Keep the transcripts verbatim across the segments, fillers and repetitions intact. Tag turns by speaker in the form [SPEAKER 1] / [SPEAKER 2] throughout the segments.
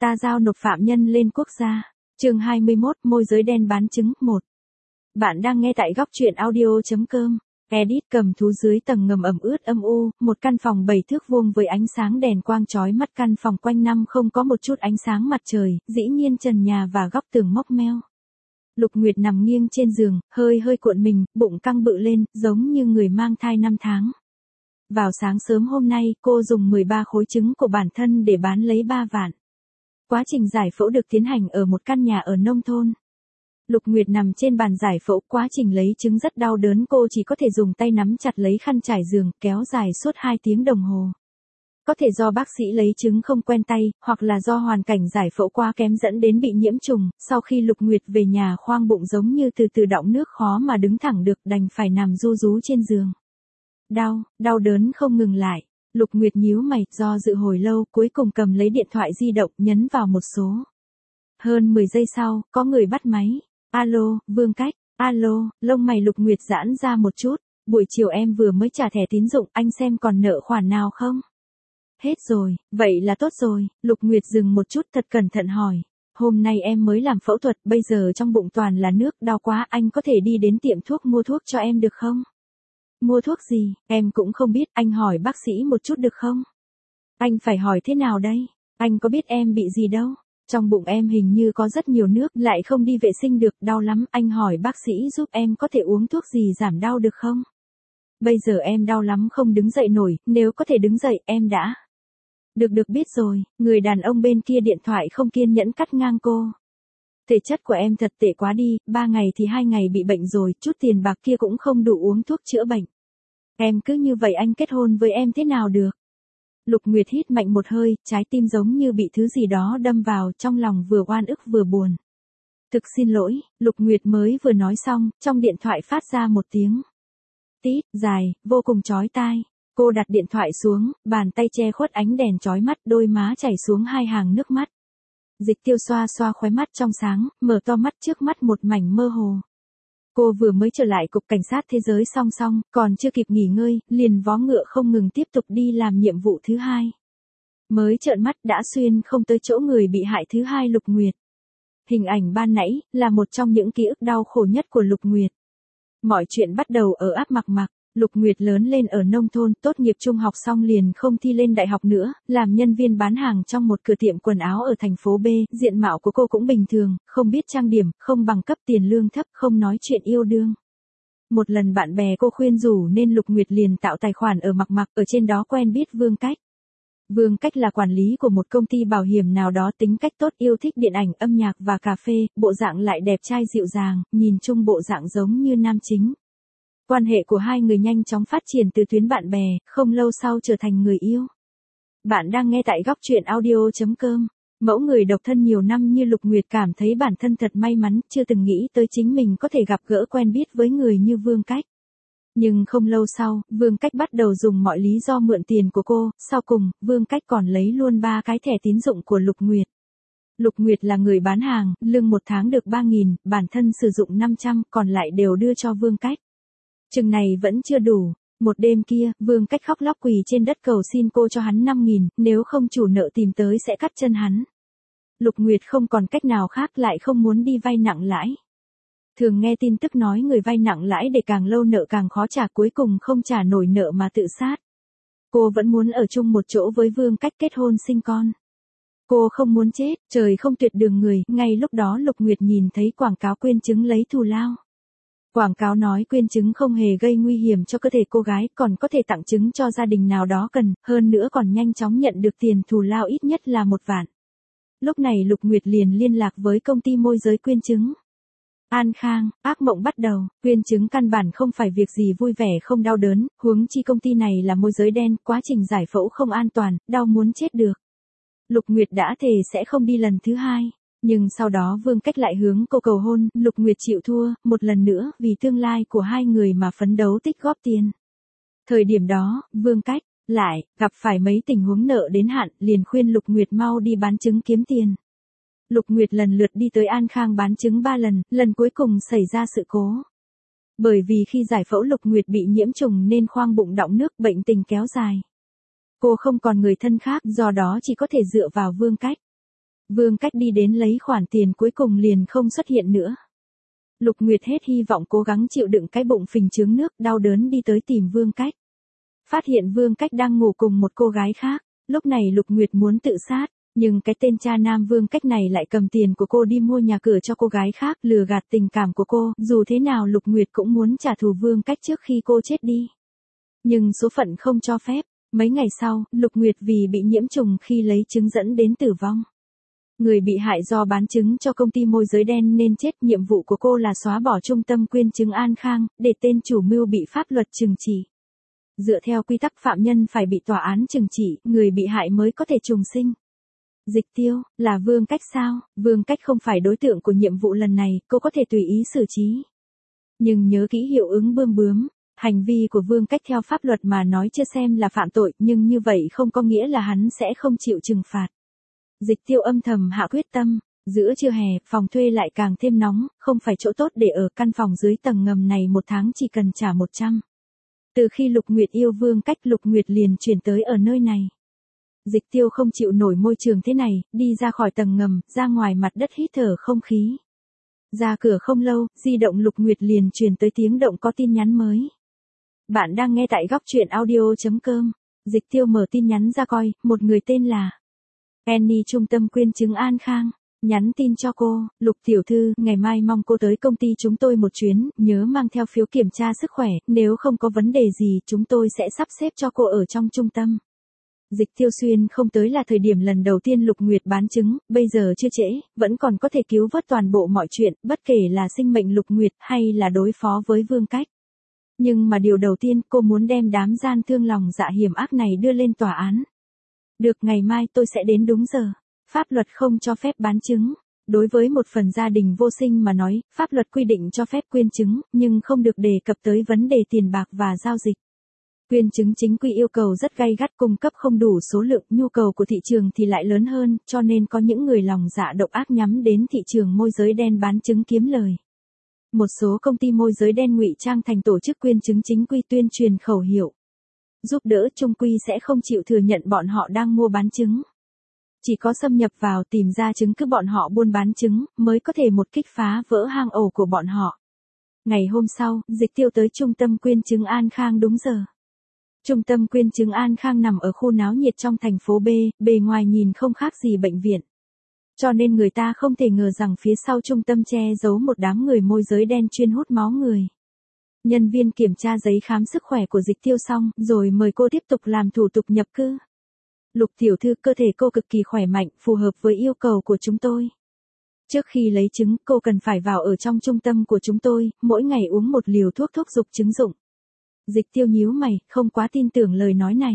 [SPEAKER 1] Ta giao nộp phạm nhân lên quốc gia. Chương hai mươi mốt, môi giới đen bán trứng. Một. Bạn đang nghe tại góc truyện audio chấm com. Edit. Cầm thú dưới tầng ngầm ẩm ướt âm u, một căn phòng bảy thước vuông với ánh sáng đèn quang chói mắt, căn phòng quanh năm không có một chút ánh sáng mặt trời, dĩ nhiên trần nhà và góc tường mốc meo. Lục Nguyệt nằm nghiêng trên giường, hơi hơi cuộn mình, bụng căng bự lên, giống như người mang thai năm tháng. Vào sáng sớm hôm nay, cô dùng mười ba khối trứng của bản thân để bán lấy ba vạn. Quá trình giải phẫu được tiến hành ở một căn nhà ở nông thôn. Lục Nguyệt nằm trên bàn giải phẫu, quá trình lấy trứng rất đau đớn, cô chỉ có thể dùng tay nắm chặt lấy khăn trải giường, kéo dài suốt hai tiếng đồng hồ. Có thể do bác sĩ lấy trứng không quen tay, hoặc là do hoàn cảnh giải phẫu quá kém dẫn đến bị nhiễm trùng, sau khi Lục Nguyệt về nhà khoang bụng giống như từ từ đọng nước, khó mà đứng thẳng được, đành phải nằm ru rú trên giường. Đau, đau đớn không ngừng lại. Lục Nguyệt nhíu mày, do dự hồi lâu, cuối cùng cầm lấy điện thoại di động, nhấn vào một số. Hơn mười giây sau, có người bắt máy. Alo, Vương Cách. Alo, lông mày Lục Nguyệt giãn ra một chút. Buổi chiều em vừa mới trả thẻ tín dụng, anh xem còn nợ khoản nào không? Hết rồi, vậy là tốt rồi. Lục Nguyệt dừng một chút, thật cẩn thận hỏi. Hôm nay em mới làm phẫu thuật, bây giờ trong bụng toàn là nước, đau quá, anh có thể đi đến tiệm thuốc mua thuốc cho em được không? Mua thuốc gì, em cũng không biết, anh hỏi bác sĩ một chút được không? Anh phải hỏi thế nào đây? Anh có biết em bị gì đâu? Trong bụng em hình như có rất nhiều nước, lại không đi vệ sinh được, đau lắm, anh hỏi bác sĩ giúp em có thể uống thuốc gì giảm đau được không? Bây giờ em đau lắm không đứng dậy nổi, nếu có thể đứng dậy, em đã. Được được biết rồi, người đàn ông bên kia điện thoại không kiên nhẫn cắt ngang cô. Thể chất của em thật tệ quá đi, ba ngày thì hai ngày bị bệnh rồi, chút tiền bạc kia cũng không đủ uống thuốc chữa bệnh. Em cứ như vậy anh kết hôn với em thế nào được? Lục Nguyệt hít mạnh một hơi, trái tim giống như bị thứ gì đó đâm vào, trong lòng vừa oan ức vừa buồn. Thực xin lỗi, Lục Nguyệt mới vừa nói xong, trong điện thoại phát ra một tiếng tít, dài, vô cùng chói tai. Cô đặt điện thoại xuống, bàn tay che khuất ánh đèn chói mắt, đôi má chảy xuống hai hàng nước mắt. Dịch Tiêu xoa xoa khóe mắt trong sáng, mở to mắt, trước mắt một mảnh mơ hồ. Cô vừa mới trở lại cục cảnh sát thế giới song song, còn chưa kịp nghỉ ngơi, liền vó ngựa không ngừng tiếp tục đi làm nhiệm vụ thứ hai. Mới trợn mắt đã xuyên không tới chỗ người bị hại thứ hai Lục Nguyệt. Hình ảnh ban nãy, là một trong những ký ức đau khổ nhất của Lục Nguyệt. Mọi chuyện bắt đầu ở áp Mặc Mặc. Lục Nguyệt lớn lên ở nông thôn, tốt nghiệp trung học xong liền không thi lên đại học nữa, làm nhân viên bán hàng trong một cửa tiệm quần áo ở thành phố B, diện mạo của cô cũng bình thường, không biết trang điểm, không bằng cấp, tiền lương thấp, không nói chuyện yêu đương. Một lần bạn bè cô khuyên rủ nên Lục Nguyệt liền tạo tài khoản ở Mặc Mặc, ở trên đó quen biết Vương Cách. Vương Cách là quản lý của một công ty bảo hiểm nào đó, tính cách tốt, yêu thích điện ảnh, âm nhạc và cà phê, bộ dạng lại đẹp trai dịu dàng, nhìn chung bộ dạng giống như nam chính. Quan hệ của hai người nhanh chóng phát triển từ tuyến bạn bè, không lâu sau trở thành người yêu. Bạn đang nghe tại góc truyện audio chấm com. Mẫu người độc thân nhiều năm như Lục Nguyệt cảm thấy bản thân thật may mắn, chưa từng nghĩ tới chính mình có thể gặp gỡ quen biết với người như Vương Cách. Nhưng không lâu sau, Vương Cách bắt đầu dùng mọi lý do mượn tiền của cô, sau cùng, Vương Cách còn lấy luôn ba cái thẻ tín dụng của Lục Nguyệt. Lục Nguyệt là người bán hàng, lương một tháng được ba nghìn, bản thân sử dụng năm trăm, còn lại đều đưa cho Vương Cách. Chừng này vẫn chưa đủ. Một đêm kia, Vương Cách khóc lóc quỳ trên đất cầu xin cô cho hắn năm nghìn, nếu không chủ nợ tìm tới sẽ cắt chân hắn. Lục Nguyệt không còn cách nào khác, lại không muốn đi vay nặng lãi. Thường nghe tin tức nói người vay nặng lãi để càng lâu nợ càng khó trả, cuối cùng không trả nổi nợ mà tự sát. Cô vẫn muốn ở chung một chỗ với Vương Cách, kết hôn sinh con. Cô không muốn chết, trời không tuyệt đường người, ngay lúc đó Lục Nguyệt nhìn thấy quảng cáo quyên trứng lấy thù lao. Quảng cáo nói quyên trứng không hề gây nguy hiểm cho cơ thể cô gái, còn có thể tặng trứng cho gia đình nào đó cần, hơn nữa còn nhanh chóng nhận được tiền thù lao ít nhất là một vạn. Lúc này Lục Nguyệt liền liên lạc với công ty môi giới quyên trứng. An khang, ác mộng bắt đầu, quyên trứng căn bản không phải việc gì vui vẻ không đau đớn, huống chi công ty này là môi giới đen, quá trình giải phẫu không an toàn, đau muốn chết được. Lục Nguyệt đã thề sẽ không đi lần thứ hai. Nhưng sau đó Vương Cách lại hướng cô cầu hôn, Lục Nguyệt chịu thua, một lần nữa, vì tương lai của hai người mà phấn đấu tích góp tiền. Thời điểm đó, Vương Cách, lại, gặp phải mấy tình huống nợ đến hạn, liền khuyên Lục Nguyệt mau đi bán trứng kiếm tiền. Lục Nguyệt lần lượt đi tới An Khang bán trứng ba lần, lần cuối cùng xảy ra sự cố. Bởi vì khi giải phẫu Lục Nguyệt bị nhiễm trùng nên khoang bụng đọng nước, bệnh tình kéo dài. Cô không còn người thân khác, do đó chỉ có thể dựa vào Vương Cách. Vương Cách đi đến lấy khoản tiền cuối cùng liền không xuất hiện nữa. Lục Nguyệt hết hy vọng cố gắng chịu đựng cái bụng phình trướng nước đau đớn đi tới tìm Vương Cách. Phát hiện Vương Cách đang ngủ cùng một cô gái khác, lúc này Lục Nguyệt muốn tự sát, nhưng cái tên cha nam Vương Cách này lại cầm tiền của cô đi mua nhà cửa cho cô gái khác, lừa gạt tình cảm của cô, dù thế nào Lục Nguyệt cũng muốn trả thù Vương Cách trước khi cô chết đi. Nhưng số phận không cho phép, mấy ngày sau, Lục Nguyệt vì bị nhiễm trùng khi lấy trứng dẫn đến tử vong. Người bị hại do bán trứng cho công ty môi giới đen nên chết, nhiệm vụ của cô là xóa bỏ trung tâm quyên trứng An Khang, để tên chủ mưu bị pháp luật trừng trị. Dựa theo quy tắc phạm nhân phải bị tòa án trừng trị, người bị hại mới có thể trùng sinh. Dịch Tiêu, là Vương Cách sao? Vương Cách không phải đối tượng của nhiệm vụ lần này, cô có thể tùy ý xử trí. Nhưng nhớ kỹ hiệu ứng bươm bướm, hành vi của Vương Cách theo pháp luật mà nói chưa xem là phạm tội, nhưng như vậy không có nghĩa là hắn sẽ không chịu trừng phạt. Dịch Tiêu âm thầm hạ quyết tâm, giữa trưa hè, phòng thuê lại càng thêm nóng, không phải chỗ tốt để ở, căn phòng dưới tầng ngầm này một tháng chỉ cần trả một trăm. Từ khi Lục Nguyệt yêu Vương Cách, Lục Nguyệt liền chuyển tới ở nơi này. Dịch Tiêu không chịu nổi môi trường thế này, đi ra khỏi tầng ngầm, ra ngoài mặt đất hít thở không khí. Ra cửa không lâu, di động Lục Nguyệt liền truyền tới tiếng động có tin nhắn mới. Bạn đang nghe tại góc truyện audio chấm com. Dịch Tiêu mở tin nhắn ra coi, một người tên là Annie, trung tâm quyên trứng An Khang. Nhắn tin cho cô, Lục tiểu thư, ngày mai mong cô tới công ty chúng tôi một chuyến, nhớ mang theo phiếu kiểm tra sức khỏe, nếu không có vấn đề gì chúng tôi sẽ sắp xếp cho cô ở trong trung tâm. Dịch Tiêu xuyên không tới là thời điểm lần đầu tiên Lục Nguyệt bán trứng, bây giờ chưa trễ, vẫn còn có thể cứu vớt toàn bộ mọi chuyện, bất kể là sinh mệnh Lục Nguyệt hay là đối phó với Vương Cách. Nhưng mà điều đầu tiên cô muốn đem đám gian thương lòng dạ hiểm ác này đưa lên tòa án. Được, ngày mai tôi sẽ đến đúng giờ. Pháp luật không cho phép bán trứng. Đối với một phần gia đình vô sinh mà nói, pháp luật quy định cho phép quyên trứng, nhưng không được đề cập tới vấn đề tiền bạc và giao dịch. Quyên trứng chính quy yêu cầu rất gay gắt, cung cấp không đủ số lượng, nhu cầu của thị trường thì lại lớn hơn, cho nên có những người lòng dạ độc ác nhắm đến thị trường môi giới đen bán trứng kiếm lời. Một số công ty môi giới đen ngụy trang thành tổ chức quyên trứng chính quy, tuyên truyền khẩu hiệu giúp đỡ, chung quy sẽ không chịu thừa nhận bọn họ đang mua bán trứng. Chỉ có xâm nhập vào tìm ra chứng cứ bọn họ buôn bán trứng, mới có thể một kích phá vỡ hang ổ của bọn họ. Ngày hôm sau, Dịch Tiêu tới trung tâm quyên trứng An Khang đúng giờ. Trung tâm quyên trứng An Khang nằm ở khu náo nhiệt trong thành phố B, bề ngoài nhìn không khác gì bệnh viện. Cho nên người ta không thể ngờ rằng phía sau trung tâm che giấu một đám người môi giới đen chuyên hút máu người. Nhân viên kiểm tra giấy khám sức khỏe của Dịch Tiêu xong, rồi mời cô tiếp tục làm thủ tục nhập cư. Lục tiểu thư, cơ thể cô cực kỳ khỏe mạnh, phù hợp với yêu cầu của chúng tôi. Trước khi lấy trứng, cô cần phải vào ở trong trung tâm của chúng tôi, mỗi ngày uống một liều thuốc thúc giục trứng dụng. Dịch Tiêu nhíu mày, không quá tin tưởng lời nói này.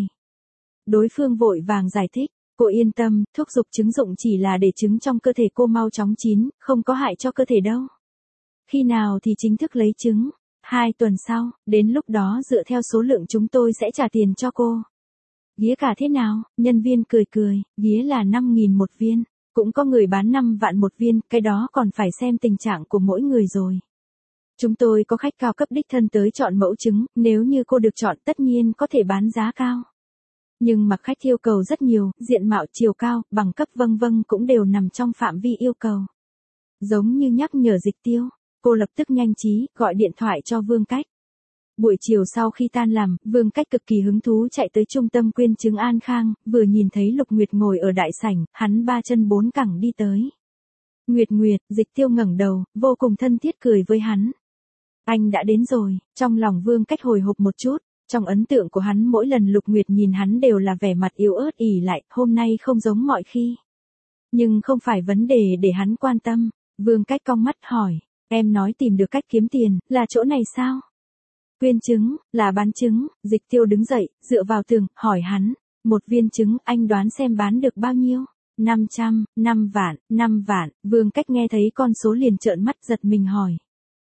[SPEAKER 1] Đối phương vội vàng giải thích, cô yên tâm, thuốc giục trứng dụng chỉ là để trứng trong cơ thể cô mau chóng chín, không có hại cho cơ thể đâu. Khi nào thì chính thức lấy trứng? Hai tuần sau, đến lúc đó dựa theo số lượng chúng tôi sẽ trả tiền cho cô. Ghía cả thế nào? Nhân viên cười cười, ghía là năm nghìn một viên, cũng có người bán năm vạn một viên, cái đó còn phải xem tình trạng của mỗi người rồi. Chúng tôi có khách cao cấp đích thân tới chọn mẫu trứng, nếu như cô được chọn tất nhiên có thể bán giá cao. Nhưng mà khách yêu cầu rất nhiều, diện mạo, chiều cao, bằng cấp vân vân cũng đều nằm trong phạm vi yêu cầu. Giống như nhắc nhở Dịch Tiêu, cô lập tức nhanh trí, gọi điện thoại cho Vương Cách. Buổi chiều sau khi tan làm, Vương Cách cực kỳ hứng thú chạy tới trung tâm quyên trứng An Khang, vừa nhìn thấy Lục Nguyệt ngồi ở đại sảnh, hắn ba chân bốn cẳng đi tới. Nguyệt Nguyệt, Dịch Tiêu ngẩng đầu, vô cùng thân thiết cười với hắn. Anh đã đến rồi, trong lòng Vương Cách hồi hộp một chút, trong ấn tượng của hắn mỗi lần Lục Nguyệt nhìn hắn đều là vẻ mặt yếu ớt ỉ lại, hôm nay không giống mọi khi. Nhưng không phải vấn đề để hắn quan tâm, Vương Cách cong mắt hỏi, em nói tìm được cách kiếm tiền, là chỗ này sao? Quyên trứng, là bán trứng. Dịch Tiêu đứng dậy, dựa vào tường, hỏi hắn, một viên trứng, anh đoán xem bán được bao nhiêu? năm trăm, năm vạn, năm vạn, Vương Cách nghe thấy con số liền trợn mắt giật mình hỏi.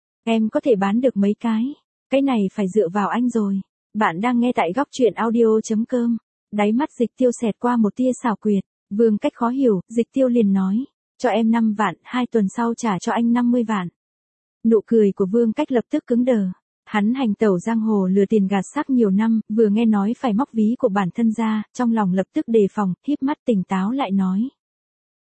[SPEAKER 1] Em có thể bán được mấy cái? Cái này phải dựa vào anh rồi. Bạn đang nghe tại góc truyện audio chấm com. Đáy mắt Dịch Tiêu xẹt qua một tia xảo quyệt, Vương Cách khó hiểu, Dịch Tiêu liền nói, cho em năm vạn, hai tuần sau trả cho anh năm mươi vạn. Nụ cười của Vương Cách lập tức cứng đờ. Hắn hành tẩu giang hồ lừa tiền gạt xác nhiều năm, vừa nghe nói phải móc ví của bản thân ra, trong lòng lập tức đề phòng, híp mắt tỉnh táo lại nói.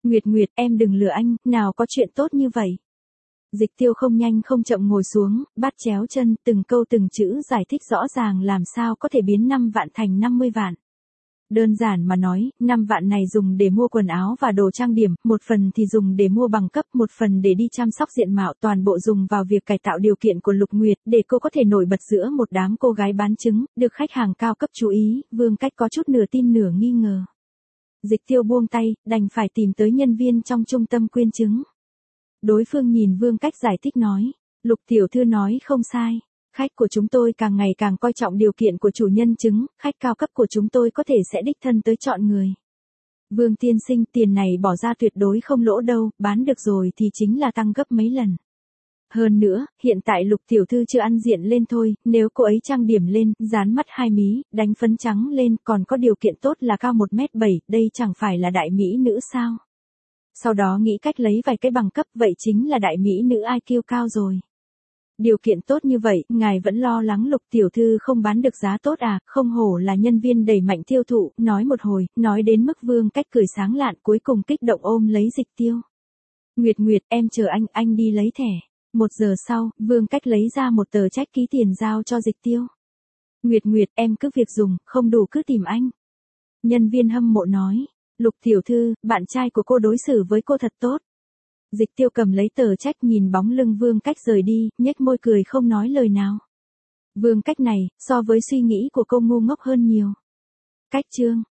[SPEAKER 1] Nguyệt Nguyệt, em đừng lừa anh, nào có chuyện tốt như vậy. Dịch Tiêu không nhanh không chậm ngồi xuống, bắt chéo chân, từng câu từng chữ giải thích rõ ràng làm sao có thể biến năm vạn thành năm mươi vạn. Đơn giản mà nói, năm vạn này dùng để mua quần áo và đồ trang điểm, một phần thì dùng để mua bằng cấp, một phần để đi chăm sóc diện mạo, toàn bộ dùng vào việc cải tạo điều kiện của Lục Nguyệt, để cô có thể nổi bật giữa một đám cô gái bán trứng, được khách hàng cao cấp chú ý. Vương Cách có chút nửa tin nửa nghi ngờ. Dịch Tiêu buông tay, đành phải tìm tới nhân viên trong trung tâm quyên chứng. Đối phương nhìn Vương Cách giải thích nói, Lục tiểu thư nói không sai. Khách của chúng tôi càng ngày càng coi trọng điều kiện của chủ nhân trứng, khách cao cấp của chúng tôi có thể sẽ đích thân tới chọn người. Vương tiên sinh, tiền này bỏ ra tuyệt đối không lỗ đâu, bán được rồi thì chính là tăng gấp mấy lần. Hơn nữa, hiện tại Lục tiểu thư chưa ăn diện lên thôi, nếu cô ấy trang điểm lên, dán mắt hai mí, đánh phấn trắng lên, còn có điều kiện tốt là cao một mét bảy, đây chẳng phải là đại mỹ nữ sao? Sau đó nghĩ cách lấy vài cái bằng cấp, vậy chính là đại mỹ nữ i kiu cao rồi. Điều kiện tốt như vậy, ngài vẫn lo lắng Lục tiểu thư không bán được giá tốt à, không hổ là nhân viên đẩy mạnh tiêu thụ, nói một hồi, nói đến mức Vương Cách cười sáng lạn, cuối cùng kích động ôm lấy Dịch Tiêu. Nguyệt Nguyệt, em chờ anh, anh đi lấy thẻ. Một giờ sau, Vương Cách lấy ra một tờ check ký tiền giao cho Dịch Tiêu. Nguyệt Nguyệt, em cứ việc dùng, không đủ cứ tìm anh. Nhân viên hâm mộ nói, Lục tiểu thư, bạn trai của cô đối xử với cô thật tốt. Dịch Tiêu cầm lấy tờ check nhìn bóng lưng Vương Cách rời đi, nhếch môi cười không nói lời nào. Vương Cách này, so với suy nghĩ của cô ngu ngốc hơn nhiều. Cách chương